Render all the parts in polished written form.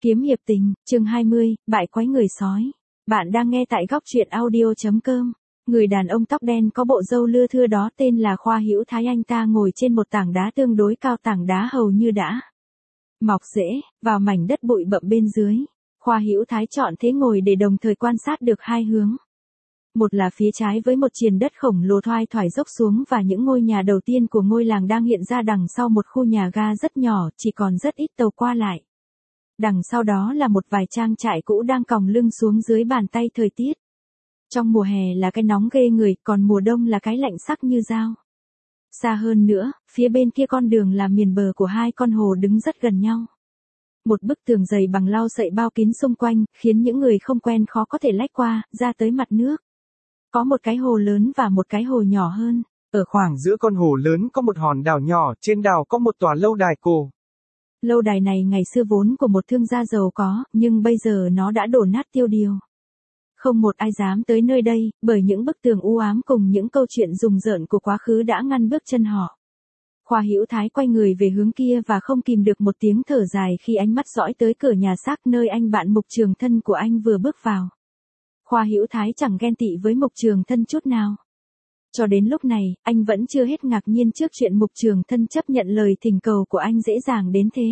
Kiếm hiệp tình, chương 20, bại quái người sói. Bạn đang nghe tại góc truyện audio.com. Người đàn ông tóc đen có bộ râu lưa thưa đó tên là Khoa Hữu Thái, anh ta ngồi trên một tảng đá tương đối cao, tảng đá hầu như đã mọc rễ vào mảnh đất bụi bặm bên dưới. Khoa Hữu Thái chọn thế ngồi để đồng thời quan sát được hai hướng. Một là phía trái với một triền đất khổng lồ thoai thoải dốc xuống và những ngôi nhà đầu tiên của ngôi làng đang hiện ra đằng sau một khu nhà ga rất nhỏ, chỉ còn rất ít tàu qua lại. Đằng sau đó là một vài trang trại cũ đang còng lưng xuống dưới bàn tay thời tiết. Trong mùa hè là cái nóng ghê người, còn mùa đông là cái lạnh sắc như dao. Xa hơn nữa, phía bên kia con đường là miền bờ của hai con hồ đứng rất gần nhau. Một bức tường dày bằng lau sậy bao kín xung quanh, khiến những người không quen khó có thể lách qua, ra tới mặt nước. Có một cái hồ lớn và một cái hồ nhỏ hơn. Ở khoảng giữa con hồ lớn có một hòn đảo nhỏ, trên đảo có một tòa lâu đài cổ. Lâu đài này ngày xưa vốn của một thương gia giàu có, nhưng bây giờ nó đã đổ nát tiêu điều. Không một ai dám tới nơi đây, bởi những bức tường u ám cùng những câu chuyện rùng rợn của quá khứ đã ngăn bước chân họ. Khoa Hữu Thái quay người về hướng kia và không kìm được một tiếng thở dài khi ánh mắt dõi tới cửa nhà xác nơi anh bạn Mục Trường Thân của anh vừa bước vào. Khoa Hữu Thái chẳng ghen tị với Mục Trường Thân chút nào. Cho đến lúc này, anh vẫn chưa hết ngạc nhiên trước chuyện Mục Trường Thân chấp nhận lời thỉnh cầu của anh dễ dàng đến thế.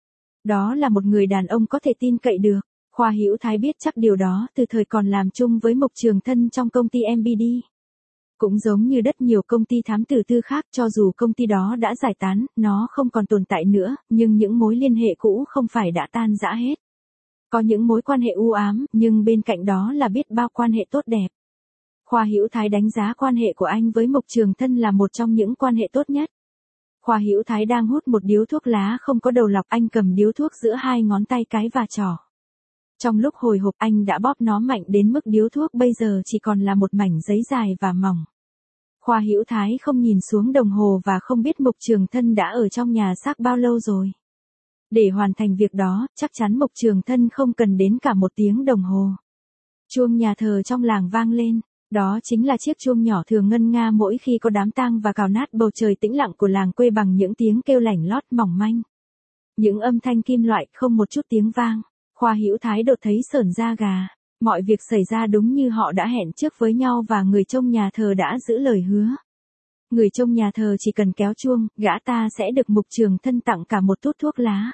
Đó là một người đàn ông có thể tin cậy được. Khoa Hữu Thái biết chắc điều đó từ thời còn làm chung với Mục Trường Thân trong công ty MBD. Cũng giống như rất nhiều công ty thám tử tư khác, cho dù công ty đó đã giải tán, nó không còn tồn tại nữa, nhưng những mối liên hệ cũ không phải đã tan rã hết. Có những mối quan hệ u ám, nhưng bên cạnh đó là biết bao quan hệ tốt đẹp. Khoa Hữu Thái đánh giá quan hệ của anh với Mục Trường Thân là một trong những quan hệ tốt nhất. Khoa Hữu Thái đang hút một điếu thuốc lá không có đầu lọc, anh cầm điếu thuốc giữa hai ngón tay cái và trỏ. Trong lúc hồi hộp anh đã bóp nó mạnh đến mức điếu thuốc bây giờ chỉ còn là một mảnh giấy dài và mỏng. Khoa Hữu Thái không nhìn xuống đồng hồ và không biết Mục Trường Thân đã ở trong nhà xác bao lâu rồi. Để hoàn thành việc đó, chắc chắn Mục Trường Thân không cần đến cả 1 tiếng đồng hồ. Chuông nhà thờ trong làng vang lên. Đó chính là chiếc chuông nhỏ thường ngân nga mỗi khi có đám tang và cào nát bầu trời tĩnh lặng của làng quê bằng những tiếng kêu lảnh lót mỏng manh. Những âm thanh kim loại không một chút tiếng vang. Khoa Hữu Thái đột thấy sởn da gà. Mọi việc xảy ra đúng như họ đã hẹn trước với nhau và người trông nhà thờ đã giữ lời hứa. Người trông nhà thờ chỉ cần kéo chuông, gã ta sẽ được Mục Trường Thân tặng cả một tút thuốc lá.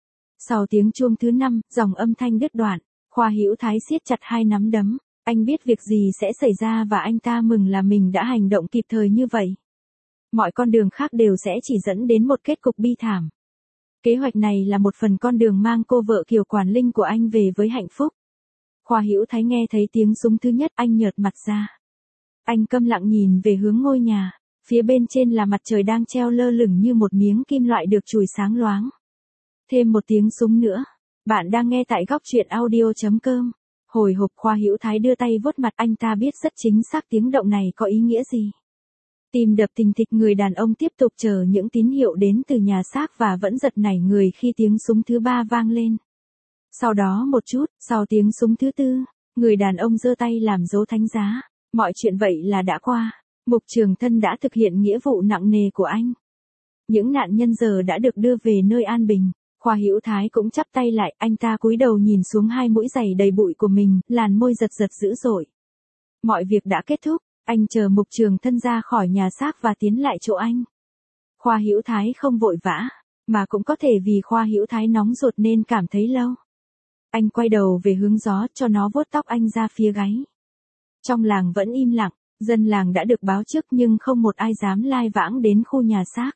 Sau tiếng chuông thứ 5, dòng âm thanh đứt đoạn. Khoa Hữu Thái siết chặt hai nắm đấm. Anh biết việc gì sẽ xảy ra và anh ta mừng là mình đã hành động kịp thời như vậy. Mọi con đường khác đều sẽ chỉ dẫn đến một kết cục bi thảm. Kế hoạch này là một phần con đường mang cô vợ Kiều Quản Linh của anh về với hạnh phúc. Khoa Hữu Thái nghe thấy tiếng súng thứ nhất, anh nhợt mặt ra. Anh câm lặng nhìn về hướng ngôi nhà, phía bên trên là mặt trời đang treo lơ lửng như một miếng kim loại được chùi sáng loáng. Thêm một tiếng súng nữa. Bạn đang nghe tại góc truyện audio.com. Hồi hộp Khoa Hữu Thái đưa tay vuốt mặt, anh ta biết rất chính xác tiếng động này có ý nghĩa gì. Tim đập thình thịch, người đàn ông tiếp tục chờ những tín hiệu đến từ nhà xác và vẫn giật nảy người khi tiếng súng thứ 3 vang lên. Sau đó một chút, sau tiếng súng thứ 4, người đàn ông giơ tay làm dấu thánh giá. Mọi chuyện vậy là đã qua. Mục Trường Thân đã thực hiện nghĩa vụ nặng nề của anh. Những nạn nhân giờ đã được đưa về nơi an bình. Khoa Hữu Thái cũng chắp tay lại, anh ta cúi đầu nhìn xuống hai mũi giày đầy bụi của mình, làn môi giật giật dữ dội. Mọi việc đã kết thúc, anh chờ Mục Trường Thân ra khỏi nhà xác và tiến lại chỗ anh. Khoa Hữu Thái không vội vã, mà cũng có thể vì Khoa Hữu Thái nóng ruột nên cảm thấy lâu. Anh quay đầu về hướng gió cho nó vuốt tóc anh ra phía gáy. Trong làng vẫn im lặng, dân làng đã được báo trước nhưng không một ai dám lai vãng đến khu nhà xác.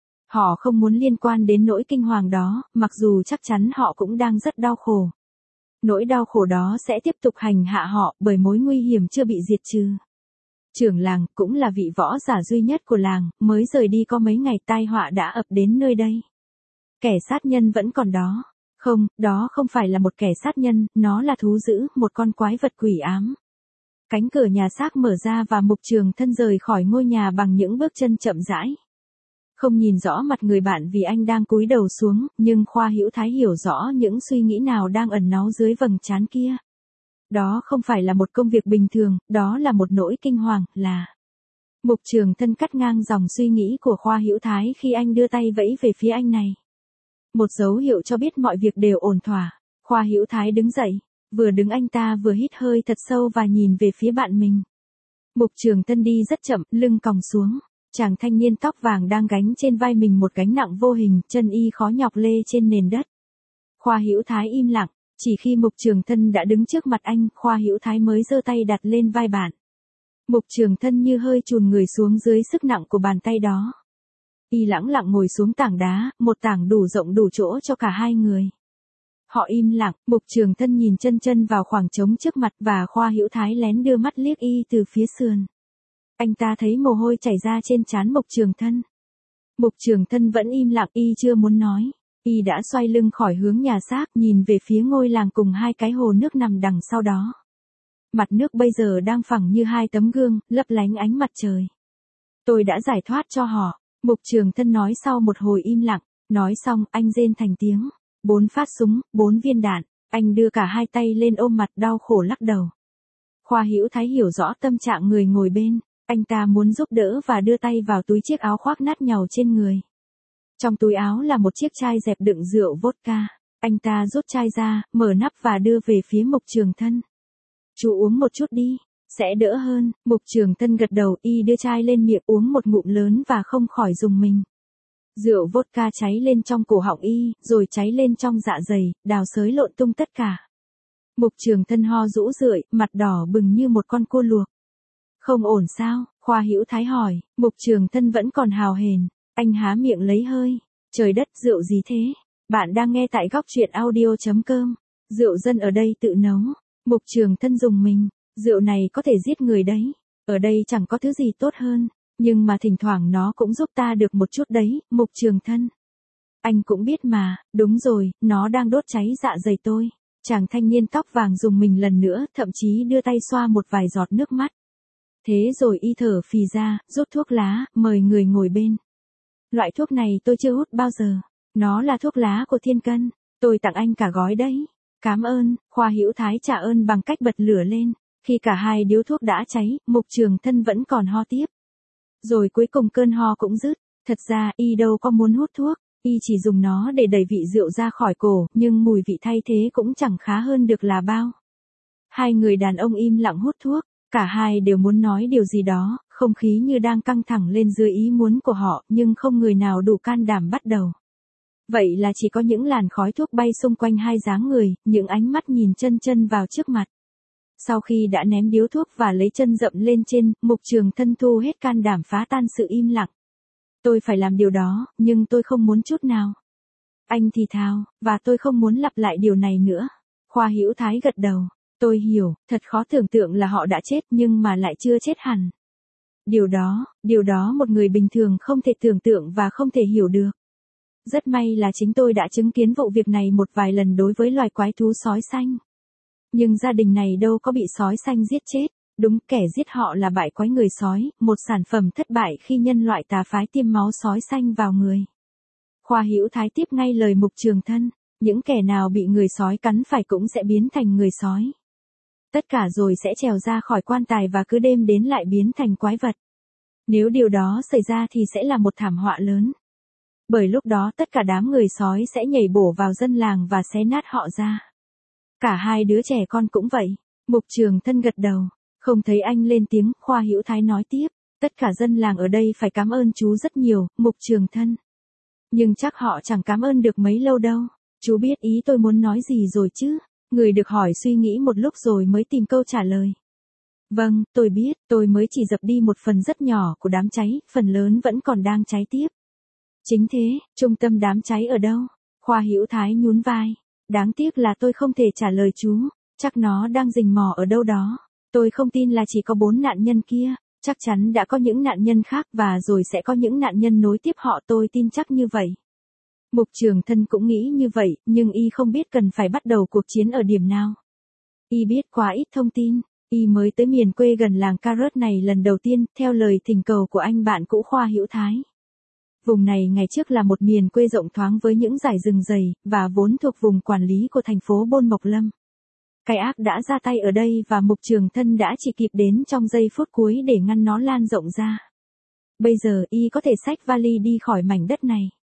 Họ không muốn liên quan đến nỗi kinh hoàng đó, mặc dù chắc chắn họ cũng đang rất đau khổ. Nỗi đau khổ đó sẽ tiếp tục hành hạ họ bởi mối nguy hiểm chưa bị diệt trừ. Trưởng làng, cũng là vị võ giả duy nhất của làng, mới rời đi có mấy ngày tai họa đã ập đến nơi đây. Kẻ sát nhân vẫn còn đó. Không, đó không phải là một kẻ sát nhân, nó là thú dữ, một con quái vật quỷ ám. Cánh cửa nhà xác mở ra và Mục Trường Thân rời khỏi ngôi nhà bằng những bước chân chậm rãi. Không nhìn rõ mặt người bạn vì anh đang cúi đầu xuống, nhưng Khoa Hữu Thái hiểu rõ những suy nghĩ nào đang ẩn náu dưới vầng trán kia. Đó không phải là một công việc bình thường, đó là một nỗi kinh hoàng, là... Mục Trường Thân cắt ngang dòng suy nghĩ của Khoa Hữu Thái khi anh đưa tay vẫy về phía anh này. Một dấu hiệu cho biết mọi việc đều ổn thỏa. Khoa Hữu Thái đứng dậy, vừa đứng anh ta vừa hít hơi thật sâu và nhìn về phía bạn mình. Mục Trường Tân đi rất chậm, lưng còng xuống. Chàng thanh niên tóc vàng đang gánh trên vai mình một gánh nặng vô hình, chân y khó nhọc lê trên nền đất. Khoa Hữu Thái im lặng, chỉ khi Mục Trường Tân đã đứng trước mặt anh, Khoa Hữu Thái mới giơ tay đặt lên vai bạn. Mục Trường Tân như hơi chùn người xuống dưới sức nặng của bàn tay đó. Y lẳng lặng ngồi xuống tảng đá, một tảng đủ rộng đủ chỗ cho cả hai người. Họ im lặng, Mục Trường Tân nhìn chân chân vào khoảng trống trước mặt và Khoa Hữu Thái lén đưa mắt liếc y từ phía sườn. Anh ta thấy mồ hôi chảy ra trên trán Mục Trường Tân. Mục Trường Tân vẫn im lặng, y chưa muốn nói. Y đã xoay lưng khỏi hướng nhà xác, nhìn về phía ngôi làng cùng hai cái hồ nước nằm đằng sau đó. Mặt nước bây giờ đang phẳng như hai tấm gương, lấp lánh ánh mặt trời. Tôi đã giải thoát cho họ, Mục Trường Tân nói sau một hồi im lặng. Nói xong, anh rên thành tiếng. 4 phát súng, 4 viên đạn. Anh đưa cả hai tay lên ôm mặt đau khổ lắc đầu. Khoa Hữu Thái hiểu rõ tâm trạng người ngồi bên. Anh ta muốn giúp đỡ và đưa tay vào túi chiếc áo khoác nát nhàu trên người. Trong túi áo là một chiếc chai dẹp đựng rượu vodka. Anh ta rút chai ra, mở nắp và đưa về phía Mục Trường Tân. Chú uống một chút đi, sẽ đỡ hơn. Mục Trường Tân gật đầu, y đưa chai lên miệng uống một ngụm lớn và không khỏi rùng mình. Rượu vodka cháy lên trong cổ họng y, rồi cháy lên trong dạ dày, đào xới lộn tung tất cả. Mục Trường Tân ho rũ rượi, mặt đỏ bừng như một con cua luộc. Không ổn sao? Khoa Hữu Thái hỏi. Mục Trường Tân vẫn còn hào hển. Anh há miệng lấy hơi. Trời đất, rượu gì thế? Bạn đang nghe tại góc truyện audio.com. Rượu dân ở đây tự nấu. Mục Trường Tân rùng mình. Rượu này có thể giết người đấy. Ở đây chẳng có thứ gì tốt hơn. Nhưng mà thỉnh thoảng nó cũng giúp ta được một chút đấy, Mục Trường Tân. Anh cũng biết mà, đúng rồi, nó đang đốt cháy dạ dày tôi. Chàng thanh niên tóc vàng rùng mình lần nữa, thậm chí đưa tay xoa một vài giọt nước mắt. Thế rồi y thở phì ra, rút thuốc lá, mời người ngồi bên. Loại thuốc này tôi chưa hút bao giờ. Nó là thuốc lá của Thiên Cân. Tôi tặng anh cả gói đấy. Cảm ơn. Khoa Hữu Thái trả ơn bằng cách bật lửa lên. Khi cả hai điếu thuốc đã cháy, Mục Trường Tân vẫn còn ho tiếp. Rồi cuối cùng cơn ho cũng dứt. Thật ra y đâu có muốn hút thuốc. Y chỉ dùng nó để đẩy vị rượu ra khỏi cổ, nhưng mùi vị thay thế cũng chẳng khá hơn được là bao. Hai người đàn ông im lặng hút thuốc. Cả hai đều muốn nói điều gì đó, không khí như đang căng thẳng lên dưới ý muốn của họ, nhưng không người nào đủ can đảm bắt đầu. Vậy là chỉ có những làn khói thuốc bay xung quanh hai dáng người, những ánh mắt nhìn chân chân vào trước mặt. Sau khi đã ném điếu thuốc và lấy chân dậm lên trên, Mục Trường Tân thu hết can đảm phá tan sự im lặng. Tôi phải làm điều đó, nhưng tôi không muốn chút nào. Anh thì thào, và tôi không muốn lặp lại điều này nữa. Khoa Hữu Thái gật đầu. Tôi hiểu, thật khó tưởng tượng là họ đã chết nhưng mà lại chưa chết hẳn. Điều đó một người bình thường không thể tưởng tượng và không thể hiểu được. Rất may là chính tôi đã chứng kiến vụ việc này một vài lần đối với loài quái thú sói xanh. Nhưng gia đình này đâu có bị sói xanh giết chết, đúng kẻ giết họ là bại quái người sói, một sản phẩm thất bại khi nhân loại tà phái tiêm máu sói xanh vào người. Khoa Hữu Thái tiếp ngay lời Mục Trường Tân, những kẻ nào bị người sói cắn phải cũng sẽ biến thành người sói. Tất cả rồi sẽ trèo ra khỏi quan tài và cứ đêm đến lại biến thành quái vật. Nếu điều đó xảy ra thì sẽ là một thảm họa lớn. Bởi lúc đó tất cả đám người sói sẽ nhảy bổ vào dân làng và xé nát họ ra. Cả hai đứa trẻ con cũng vậy. Mục Trường Tân gật đầu. Không thấy anh lên tiếng, Khoa Hữu Thái nói tiếp. Tất cả dân làng ở đây phải cảm ơn chú rất nhiều, Mục Trường Tân. Nhưng chắc họ chẳng cảm ơn được mấy lâu đâu. Chú biết ý tôi muốn nói gì rồi chứ? Người được hỏi suy nghĩ một lúc rồi mới tìm câu trả lời. Vâng, tôi biết, tôi mới chỉ dập đi một phần rất nhỏ của đám cháy, phần lớn vẫn còn đang cháy tiếp. Chính thế, trung tâm đám cháy ở đâu? Khoa Hữu Thái nhún vai. Đáng tiếc là tôi không thể trả lời chú, chắc nó đang rình mò ở đâu đó. Tôi không tin là chỉ có 4 nạn nhân kia, chắc chắn đã có những nạn nhân khác và rồi sẽ có những nạn nhân nối tiếp họ, tôi tin chắc như vậy. Mục Trường Tân cũng nghĩ như vậy, nhưng y không biết cần phải bắt đầu cuộc chiến ở điểm nào. Y biết quá ít thông tin, y mới tới miền quê gần làng Carrot này lần đầu tiên, theo lời thỉnh cầu của anh bạn cũ Khoa Hữu Thái. Vùng này ngày trước là một miền quê rộng thoáng với những dải rừng dày, và vốn thuộc vùng quản lý của thành phố Bôn Mộc Lâm. Cái ác đã ra tay ở đây và Mục Trường Tân đã chỉ kịp đến trong giây phút cuối để ngăn nó lan rộng ra. Bây giờ y có thể xách vali đi khỏi mảnh đất này.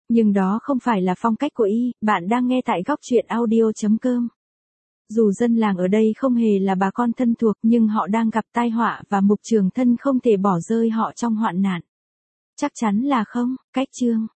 Nhưng đó không phải là phong cách của y, bạn đang nghe tại góc truyện audio.com. Dù dân làng ở đây không hề là bà con thân thuộc nhưng họ đang gặp tai họa và Mục Trường Thân không thể bỏ rơi họ trong hoạn nạn. Chắc chắn là không, cách chương.